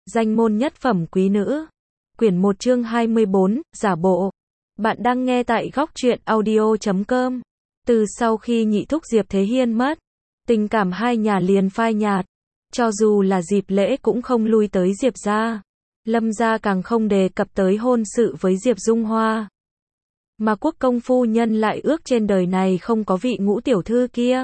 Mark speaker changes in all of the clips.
Speaker 1: Danh môn nhất phẩm quý nữ. Quyển 1 chương 24, giả bộ. Bạn đang nghe tại góc truyện audio.com. Từ sau khi nhị thúc Diệp Thế Hiên mất, tình cảm hai nhà liền phai nhạt. Cho dù là dịp lễ cũng không lui tới Diệp gia. Lâm gia càng không đề cập tới hôn sự với Diệp Dung Hoa. Mà Quốc công phu nhân lại ước trên đời này không có vị ngũ tiểu thư kia.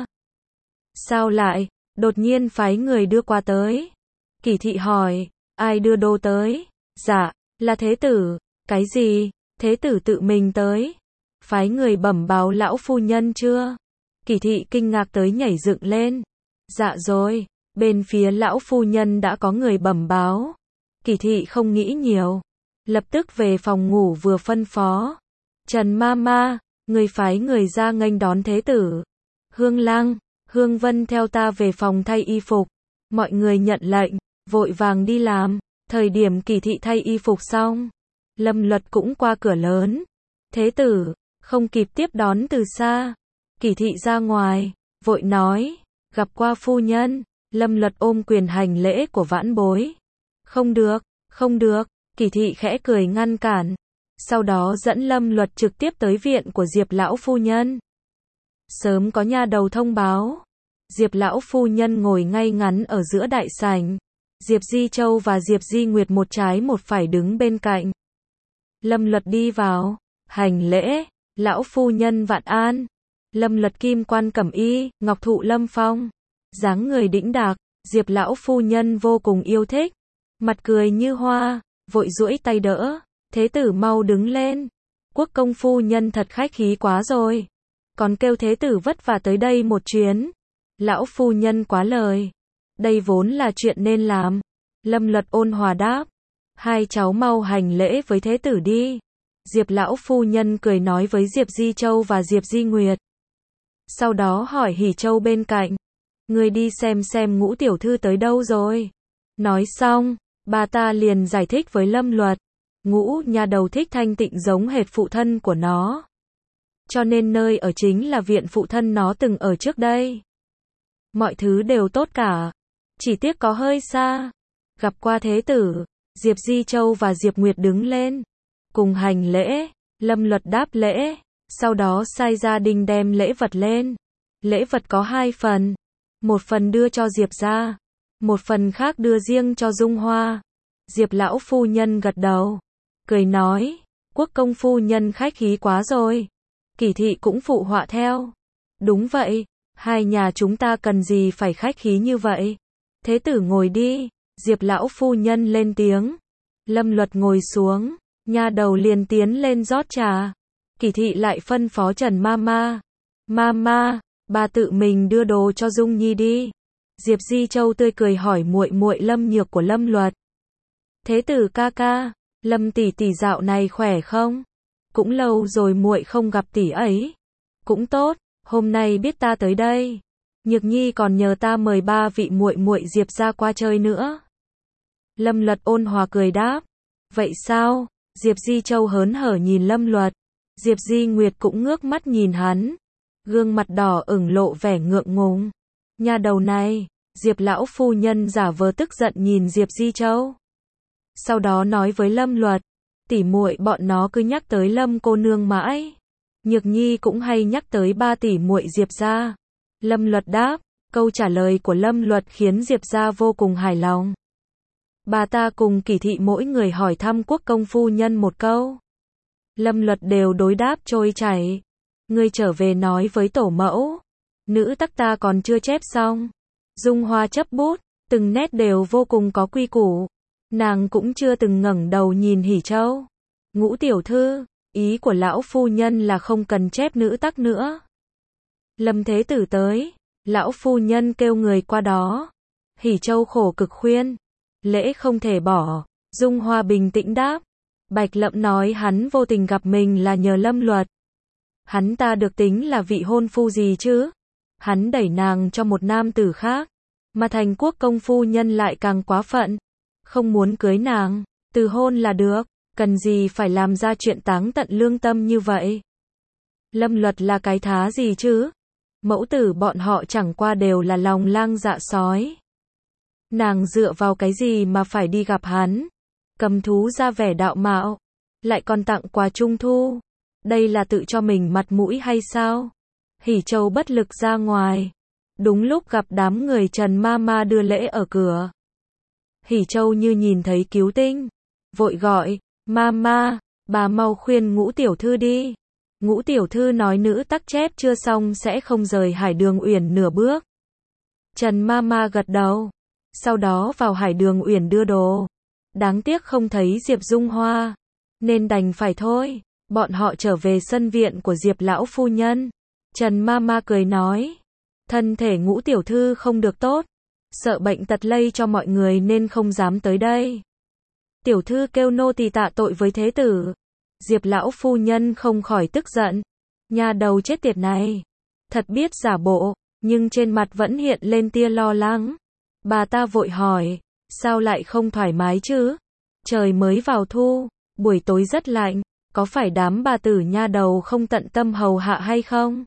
Speaker 1: Sao lại, đột nhiên phái người đưa qua tới? Kỷ thị hỏi, ai đưa đồ tới? Dạ, là thế tử. Cái gì? Thế tử tự mình tới? Phái người bẩm báo lão phu nhân chưa? Kỷ thị kinh ngạc tới nhảy dựng lên. Dạ rồi, bên phía lão phu nhân đã có người bẩm báo. Kỷ thị không nghĩ nhiều, lập tức về phòng ngủ vừa phân phó. Trần Mama, người phái người ra nghênh đón thế tử. Hương Lang, Hương Vân theo ta về phòng thay y phục. Mọi người nhận lệnh, vội vàng đi làm. Thời điểm Kỷ thị thay y phục xong, Lâm Luật cũng qua cửa lớn. Thế tử, không kịp tiếp đón từ xa. Kỷ thị ra ngoài, vội nói, gặp qua phu nhân. Lâm Luật ôm quyền hành lễ của vãn bối. Không được, không được, Kỷ thị khẽ cười ngăn cản. Sau đó dẫn Lâm Luật trực tiếp tới viện của Diệp lão phu nhân. Sớm có nha đầu thông báo. Diệp lão phu nhân ngồi ngay ngắn ở giữa đại sảnh. Diệp Di Châu và Diệp Di Nguyệt một trái một phải đứng bên cạnh. Lâm Luật đi vào, hành lễ, lão phu nhân vạn an. Lâm Luật kim quan cẩm y, ngọc thụ lâm phong, dáng người đĩnh đạc, Diệp lão phu nhân vô cùng yêu thích, mặt cười như hoa, vội duỗi tay đỡ. Thế tử mau đứng lên. Quốc công phu nhân thật khách khí quá rồi, còn kêu thế tử vất vả tới đây một chuyến. Lão phu nhân quá lời, đây vốn là chuyện nên làm. Lâm Luật ôn hòa đáp, hai cháu mau hành lễ với thế tử đi. Diệp lão phu nhân cười nói với Diệp Di Châu và Diệp Di Nguyệt. Sau đó hỏi Hỉ Châu bên cạnh, người đi xem ngũ tiểu thư tới đâu rồi. Nói xong, bà ta liền giải thích với Lâm Luật, ngũ nha đầu thích thanh tịnh giống hệt phụ thân của nó, cho nên nơi ở chính là viện phụ thân nó từng ở trước đây. Mọi thứ đều tốt cả, chỉ tiếc có hơi xa. Gặp qua thế tử. Diệp Di Châu và Diệp Nguyệt đứng lên, cùng hành lễ. Lâm Luật đáp lễ, sau đó sai gia đình đem lễ vật lên. Lễ vật có hai phần, một phần đưa cho Diệp gia, một phần khác đưa riêng cho Dung Hoa. Diệp lão phu nhân gật đầu, cười nói, quốc công phu nhân khách khí quá rồi. Kỷ thị cũng phụ họa theo. Đúng vậy, hai nhà chúng ta cần gì phải khách khí như vậy. Thế tử ngồi đi. Diệp lão phu nhân lên tiếng. Lâm Luật ngồi xuống, nha đầu liền tiến lên rót trà. Kỷ thị lại phân phó Trần Mama. Mama, bà tự mình đưa đồ cho Dung Nhi đi. Diệp Di Châu tươi cười hỏi muội muội Lâm Nhược của Lâm Luật. Thế tử ca ca, Lâm tỷ tỷ dạo này khỏe không? Cũng lâu rồi muội không gặp tỷ ấy. Cũng tốt, hôm nay biết ta tới đây, Nhược Nhi còn nhờ ta mời ba vị muội muội Diệp gia qua chơi nữa. Lâm Luật ôn hòa cười đáp. Vậy sao? Diệp Di Châu hớn hở nhìn Lâm Luật. Diệp Di Nguyệt cũng ngước mắt nhìn hắn, gương mặt đỏ ửng lộ vẻ ngượng ngùng. Nhà đầu này. Diệp lão phu nhân giả vờ tức giận nhìn Diệp Di Châu. Sau đó nói với Lâm Luật, tỉ muội bọn nó cứ nhắc tới Lâm cô nương mãi. Nhược Nhi cũng hay nhắc tới ba tỷ muội Diệp gia. Lâm Luật đáp, câu trả lời của Lâm Luật khiến Diệp gia vô cùng hài lòng. Bà ta cùng Kỷ thị mỗi người hỏi thăm quốc công phu nhân một câu. Lâm Luật đều đối đáp trôi chảy. Ngươi trở về nói với tổ mẫu, nữ tắc ta còn chưa chép xong. Dung Hoa chấp bút, từng nét đều vô cùng có quy củ. Nàng cũng chưa từng ngẩng đầu nhìn Hỉ Châu. Ngũ tiểu thư, ý của lão phu nhân là không cần chép nữ tắc nữa. Lâm thế tử tới, lão phu nhân kêu người qua đó. Hỉ Châu khổ cực khuyên, lễ không thể bỏ. Dung Hoa bình tĩnh đáp, Bạch Lậm nói hắn vô tình gặp mình là nhờ Lâm Luật. Hắn ta được tính là vị hôn phu gì chứ? Hắn đẩy nàng cho một nam tử khác, mà thành quốc công phu nhân lại càng quá phận, không muốn cưới nàng, từ hôn là được, cần gì phải làm ra chuyện táng tận lương tâm như vậy. Lâm Luật là cái thá gì chứ? Mẫu tử bọn họ chẳng qua đều là lòng lang dạ sói. Nàng dựa vào cái gì mà phải đi gặp hắn? Cầm thú ra vẻ đạo mạo, lại còn tặng quà trung thu. Đây là tự cho mình mặt mũi hay sao? Hỉ Châu bất lực ra ngoài. Đúng lúc gặp đám người Trần Mama đưa lễ ở cửa. Hỉ Châu như nhìn thấy cứu tinh, vội gọi, Mama, bà mau khuyên Ngũ tiểu thư đi. Ngũ tiểu thư nói nữ tắc chép chưa xong sẽ không rời Hải Đường Uyển nửa bước. Trần Mama gật đầu, sau đó vào Hải Đường Uyển đưa đồ. Đáng tiếc không thấy Diệp Dung Hoa, nên đành phải thôi. Bọn họ trở về sân viện của Diệp lão phu nhân. Trần Mama cười nói, thân thể Ngũ tiểu thư không được tốt, sợ bệnh tật lây cho mọi người nên không dám tới đây. Tiểu thư kêu nô tỳ tạ tội với thế tử. Diệp lão phu nhân không khỏi tức giận. Nhà đầu chết tiệt này, thật biết giả bộ, nhưng trên mặt vẫn hiện lên tia lo lắng. Bà ta vội hỏi, sao lại không thoải mái chứ? Trời mới vào thu, buổi tối rất lạnh, có phải đám bà tử nha đầu không tận tâm hầu hạ hay không?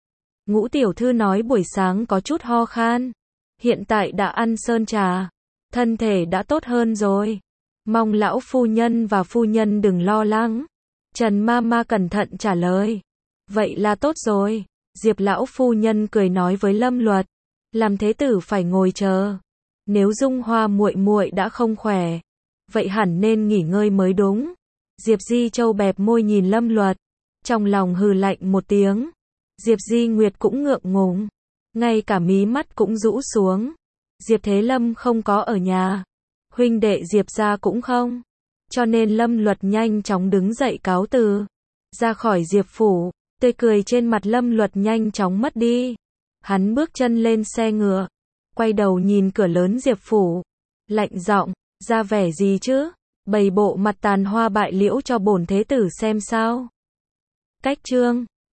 Speaker 1: Ngũ tiểu thư nói buổi sáng có chút ho khan, hiện tại đã ăn sơn trà, thân thể đã tốt hơn rồi. Mong lão phu nhân và phu nhân đừng lo lắng. Trần Mama cẩn thận trả lời. Vậy là tốt rồi. Diệp lão phu nhân cười nói với Lâm Luật, làm thế tử phải ngồi chờ. Nếu Dung Hoa muội muội đã không khỏe, vậy hẳn nên nghỉ ngơi mới đúng. Diệp Di Châu bẹp môi nhìn Lâm Luật, trong lòng hừ lạnh một tiếng. Diệp Di Nguyệt cũng ngượng ngùng, ngay cả mí mắt cũng rũ xuống. Diệp Thế Lâm không có ở nhà, huynh đệ Diệp gia cũng không, cho nên Lâm Luật nhanh chóng đứng dậy cáo từ, ra khỏi Diệp phủ. Tươi cười trên mặt Lâm Luật nhanh chóng mất đi. Hắn bước chân lên xe ngựa, quay đầu nhìn cửa lớn Diệp phủ, lạnh giọng, ra vẻ gì chứ? Bày bộ mặt tàn hoa bại liễu cho bổn thế tử xem sao? Cách chương